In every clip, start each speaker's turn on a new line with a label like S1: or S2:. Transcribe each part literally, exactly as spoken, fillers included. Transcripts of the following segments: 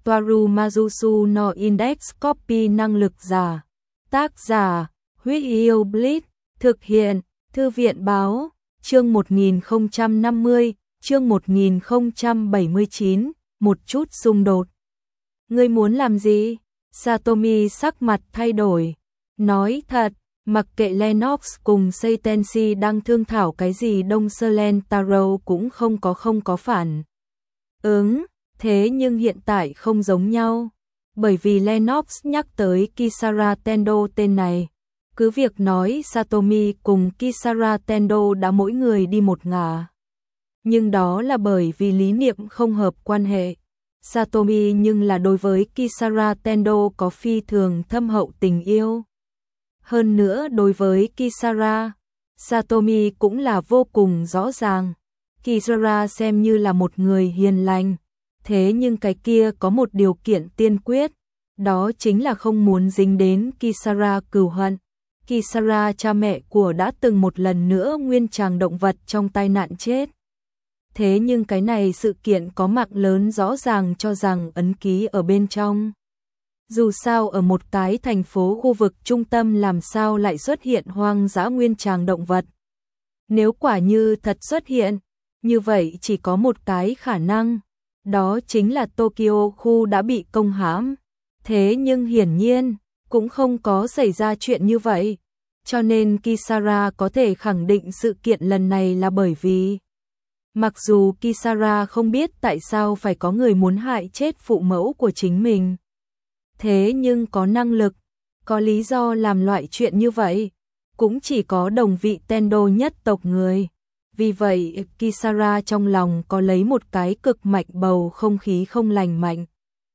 S1: Toaru Majusu no Index Copy năng lực giả. Tác giả, Huyết Yêu Blitz, thực hiện, Thư viện báo, chương một nghìn không trăm năm mươi, chương một nghìn không trăm bảy mươi chín, một chút xung đột. Ngươi muốn làm gì? Satomi sắc mặt thay đổi, nói thật, mặc kệ Lennox cùng Seitenshi đang thương thảo cái gì Đông Selen Taro cũng không có không có phản ứng, thế nhưng hiện tại không giống nhau, bởi vì Lennox nhắc tới Kisara Tendo tên này, cứ việc nói Satomi cùng Kisara Tendo đã mỗi người đi một ngả, nhưng đó là bởi vì lý niệm không hợp quan hệ. Satomi nhưng là đối với Kisara Tendo có phi thường thâm hậu tình yêu. Hơn nữa đối với Kisara, Satomi cũng là vô cùng rõ ràng. Kisara xem như là một người hiền lành, thế nhưng cái kia có một điều kiện tiên quyết, đó chính là không muốn dính đến Kisara cừu hận. Kisara cha mẹ của đã từng một lần nữa nguyên tràng động vật trong tai nạn chết. Thế nhưng cái này sự kiện có mạng lớn rõ ràng cho rằng ấn ký ở bên trong. Dù sao ở một cái thành phố khu vực trung tâm làm sao lại xuất hiện hoang dã nguyên tràng động vật. Nếu quả như thật xuất hiện, như vậy chỉ có một cái khả năng, đó chính là Tokyo khu đã bị công hãm. Thế nhưng hiển nhiên, cũng không có xảy ra chuyện như vậy. Cho nên Kisara có thể khẳng định sự kiện lần này là bởi vì mặc dù Kisara không biết tại sao phải có người muốn hại chết phụ mẫu của chính mình, thế nhưng có năng lực, có lý do làm loại chuyện như vậy, cũng chỉ có đồng vị Tendo nhất tộc người. Vì vậy, Kisara trong lòng có lấy một cái cực mạnh bầu không khí không lành mạnh.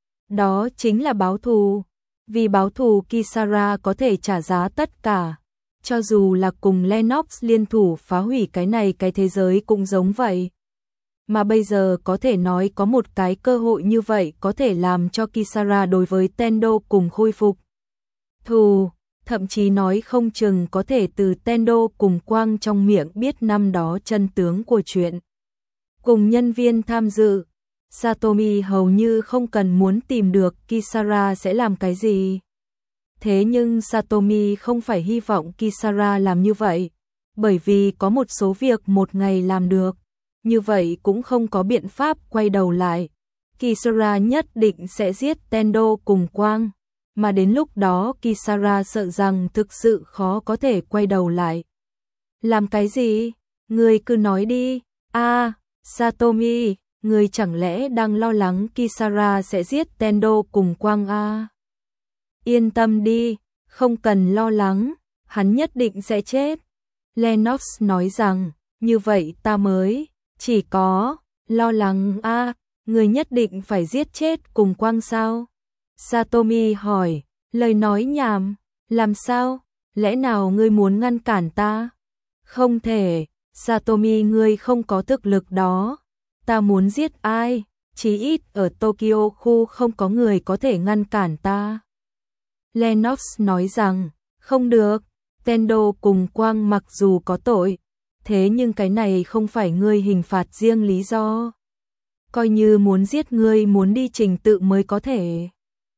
S1: Đó chính là báo thù. Vì báo thù Kisara có thể trả giá tất cả. Cho dù là cùng Lennox liên thủ phá hủy cái này cái thế giới cũng giống vậy. Mà bây giờ có thể nói có một cái cơ hội như vậy có thể làm cho Kisara đối với Tendo cùng khôi phục thù, thậm chí nói không chừng có thể từ Tendo cùng Quang trong miệng biết năm đó chân tướng của chuyện. Cùng nhân viên tham dự, Satomi hầu như không cần muốn tìm được Kisara sẽ làm cái gì. Thế nhưng Satomi không phải hy vọng Kisara làm như vậy, bởi vì có một số việc một ngày làm được, như vậy cũng không có biện pháp quay đầu lại. Kisara nhất định sẽ giết Tendo cùng Quang, mà đến lúc đó Kisara sợ rằng thực sự khó có thể quay đầu lại. Làm cái gì? Người cứ nói đi. À, Satomi, người chẳng lẽ đang lo lắng Kisara sẽ giết Tendo cùng Quang à? Yên tâm đi, không cần lo lắng, hắn nhất định sẽ chết. Lennox nói rằng, như vậy ta mới, chỉ có, lo lắng à, người nhất định phải giết chết cùng Quang sao? Satomi hỏi, lời nói nhảm, làm sao? Lẽ nào ngươi muốn ngăn cản ta? Không thể, Satomi ngươi không có thực lực đó. Ta muốn giết ai? Chí ít ở Tokyo khu không có người có thể ngăn cản ta. Lennox nói rằng, không được, Tendo cùng Quang mặc dù có tội, thế nhưng cái này không phải ngươi hình phạt riêng lý do. Coi như muốn giết ngươi muốn đi trình tự mới có thể.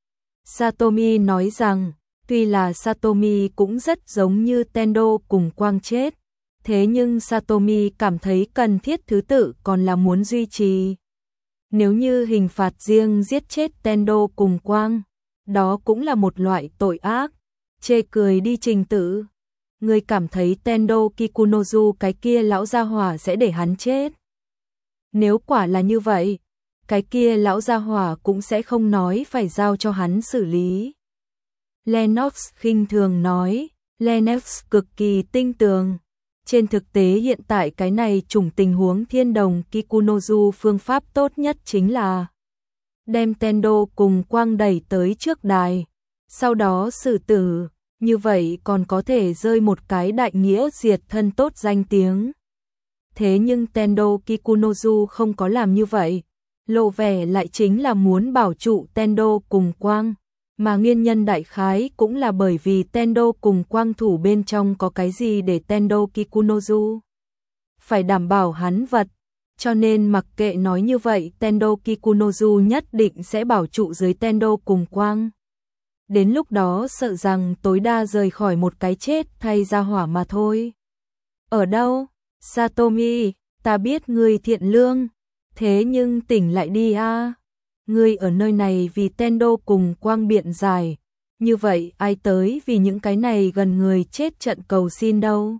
S1: Satomi nói rằng, tuy là Satomi cũng rất giống như Tendo cùng Quang chết, thế nhưng Satomi cảm thấy cần thiết thứ tự còn là muốn duy trì. Nếu như hình phạt riêng giết chết Tendo cùng Quang, đó cũng là một loại tội ác. Chê cười đi trình tự. Người cảm thấy Tendo Kikunozu cái kia lão gia hỏa sẽ để hắn chết. Nếu quả là như vậy, cái kia lão gia hỏa cũng sẽ không nói phải giao cho hắn xử lý. Lennox khinh thường nói, Lennox cực kỳ tinh tường. Trên thực tế hiện tại cái này chủng tình huống thiên đồng Kikunozu phương pháp tốt nhất chính là đem Tendo cùng Quang đẩy tới trước đài, sau đó xử tử, như vậy còn có thể rơi một cái đại nghĩa diệt thân tốt danh tiếng. Thế nhưng Tendo Kikunozu không có làm như vậy, lộ vẻ lại chính là muốn bảo trụ Tendo cùng Quang, mà nguyên nhân đại khái cũng là bởi vì Tendo cùng Quang thủ bên trong có cái gì để Tendo Kikunozu phải đảm bảo hắn vật, Cho nên mặc kệ nói như vậy, Tendo Kikunozu nhất định sẽ bảo trụ dưới Tendo cùng quang. Đến lúc đó sợ rằng tối đa rời khỏi một cái chết thay ra hỏa mà thôi. Ở đâu? Satomi, ta biết ngươi thiện lương, thế nhưng tỉnh lại đi a. Ngươi ở nơi này vì Tendo cùng quang biện giải, như vậy ai tới vì những cái này gần người chết trận cầu xin đâu.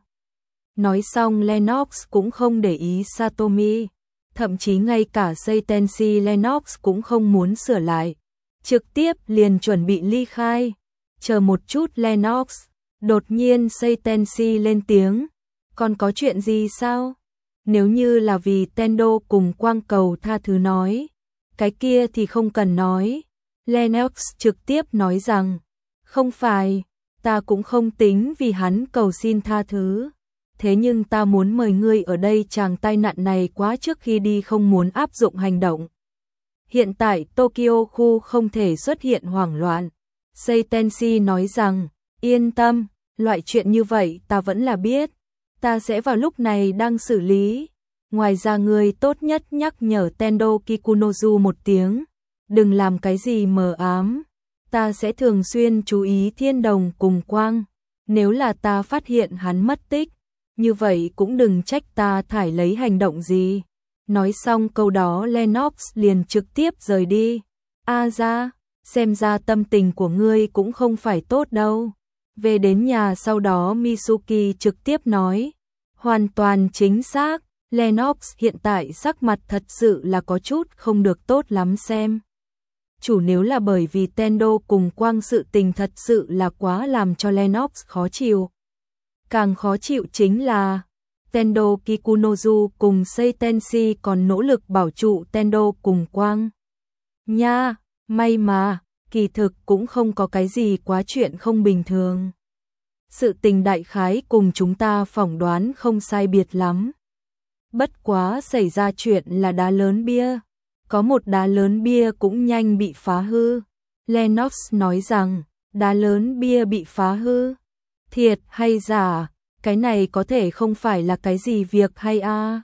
S1: Nói xong Lennox cũng không để ý Satomi, thậm chí ngay cả Seitenshi Lennox cũng không muốn sửa lại, trực tiếp liền chuẩn bị ly khai. Chờ một chút Lennox, đột nhiên Seitenshi lên tiếng, còn có chuyện gì sao? Nếu như là vì Tendo cùng quang cầu tha thứ nói, cái kia thì không cần nói. Lennox trực tiếp nói rằng, không phải, ta cũng không tính vì hắn cầu xin tha thứ. Thế nhưng ta muốn mời ngươi ở đây, chàng tai nạn này quá trước khi đi không muốn áp dụng hành động. Hiện tại Tokyo khu không thể xuất hiện hoảng loạn. Seitenshi nói rằng, yên tâm, loại chuyện như vậy ta vẫn là biết. Ta sẽ vào lúc này đang xử lý. Ngoài ra ngươi tốt nhất nhắc nhở Tendo Kikunozu một tiếng, đừng làm cái gì mờ ám. Ta sẽ thường xuyên chú ý thiên đồng cùng quang. Nếu là ta phát hiện hắn mất tích, như vậy cũng đừng trách ta thải lấy hành động gì. Nói xong câu đó Lennox liền trực tiếp rời đi. A ra, xem ra tâm tình của ngươi cũng không phải tốt đâu. Về đến nhà sau đó Mitsuki trực tiếp nói, hoàn toàn chính xác, Lennox hiện tại sắc mặt thật sự là có chút không được tốt lắm xem. Chủ nếu là bởi vì Tendo cùng quang sự tình thật sự là quá làm cho Lennox khó chịu. Càng khó chịu chính là Tendo Kikunozu cùng Seitenshi còn nỗ lực bảo trụ Tendo cùng quang. Nha, may mà, kỳ thực cũng không có cái gì quá chuyện không bình thường. Sự tình đại khái cùng chúng ta phỏng đoán không sai biệt lắm. Bất quá xảy ra chuyện là đá lớn bia. Có một đá lớn bia cũng nhanh bị phá hư. Lennox nói rằng, đá lớn bia bị phá hư. Thiệt hay giả, cái này có thể không phải là cái gì việc hay a? À?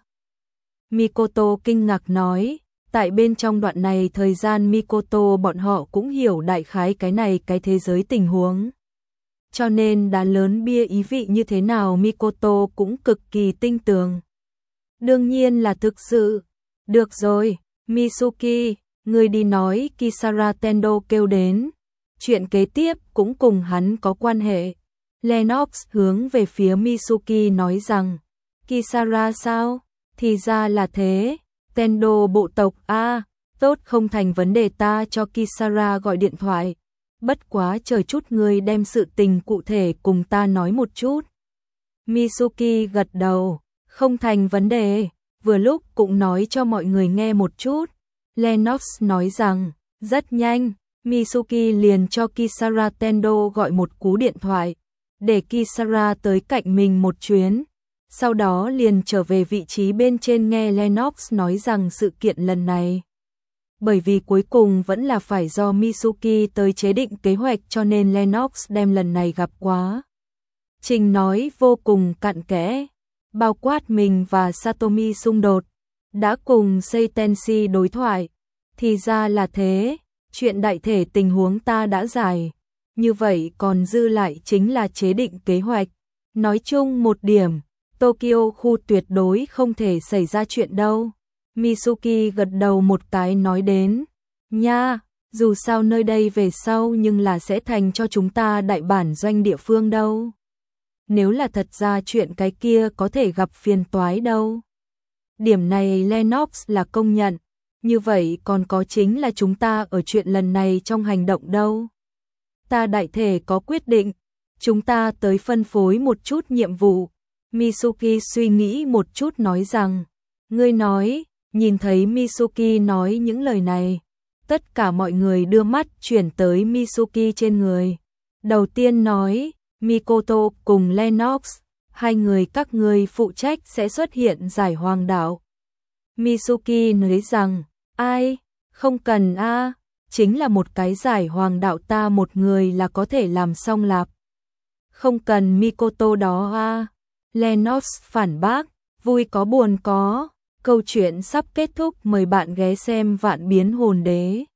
S1: Mikoto kinh ngạc nói, tại bên trong đoạn này thời gian Mikoto bọn họ cũng hiểu đại khái cái này cái thế giới tình huống. Cho nên đá lớn bia ý vị như thế nào Mikoto cũng cực kỳ tinh tường. Đương nhiên là thực sự. Được rồi, Mitsuki, người đi nói Kisara Tendo kêu đến. Chuyện kế tiếp cũng cùng hắn có quan hệ. Lennox hướng về phía Mitsuki nói rằng, Kisara sao? Thì ra là thế, Tendo bộ tộc a, à, tốt không thành vấn đề, ta cho Kisara gọi điện thoại. Bất quá chờ chút ngươi đem sự tình cụ thể cùng ta nói một chút. Mitsuki gật đầu, không thành vấn đề, vừa lúc cũng nói cho mọi người nghe một chút. Lennox nói rằng, rất nhanh, Mitsuki liền cho Kisara Tendo gọi một cú điện thoại, để Kisara tới cạnh mình một chuyến. Sau đó liền trở về vị trí bên trên nghe Lennox nói rằng sự kiện lần này. Bởi vì cuối cùng vẫn là phải do Mitsuki tới chế định kế hoạch cho nên Lennox đem lần này gặp quá. Trình nói vô cùng cặn kẽ, bao quát mình và Satomi xung đột, đã cùng Seitenshi đối thoại. Thì ra là thế, chuyện đại thể tình huống ta đã giải. Như vậy còn dư lại chính là chế định kế hoạch. Nói chung một điểm, Tokyo khu tuyệt đối không thể xảy ra chuyện đâu. Mitsuki gật đầu một cái nói đến, nha, dù sao nơi đây về sau nhưng là sẽ thành cho chúng ta đại bản doanh địa phương đâu. Nếu là thật ra chuyện cái kia có thể gặp phiền toái đâu. Điểm này Lennox là công nhận, như vậy còn có chính là chúng ta ở chuyện lần này trong hành động đâu. Ta đại thể có quyết định, chúng ta tới phân phối một chút nhiệm vụ. Mitsuki suy nghĩ một chút nói rằng, ngươi nói, nhìn thấy Mitsuki nói những lời này, tất cả mọi người đưa mắt chuyển tới Mitsuki trên người. Đầu tiên nói, Mikoto cùng Lennox, hai người các ngươi phụ trách sẽ xuất hiện giải hoàng đảo. Mitsuki nói rằng, ai, không cần a, chính là một cái giải hoàng đạo ta một người là có thể làm xong lạp. Không cần Mikoto đó a. Lennox phản bác, vui có buồn có, Câu chuyện sắp kết thúc, mời bạn ghé xem Vạn Biến Hồn Đế.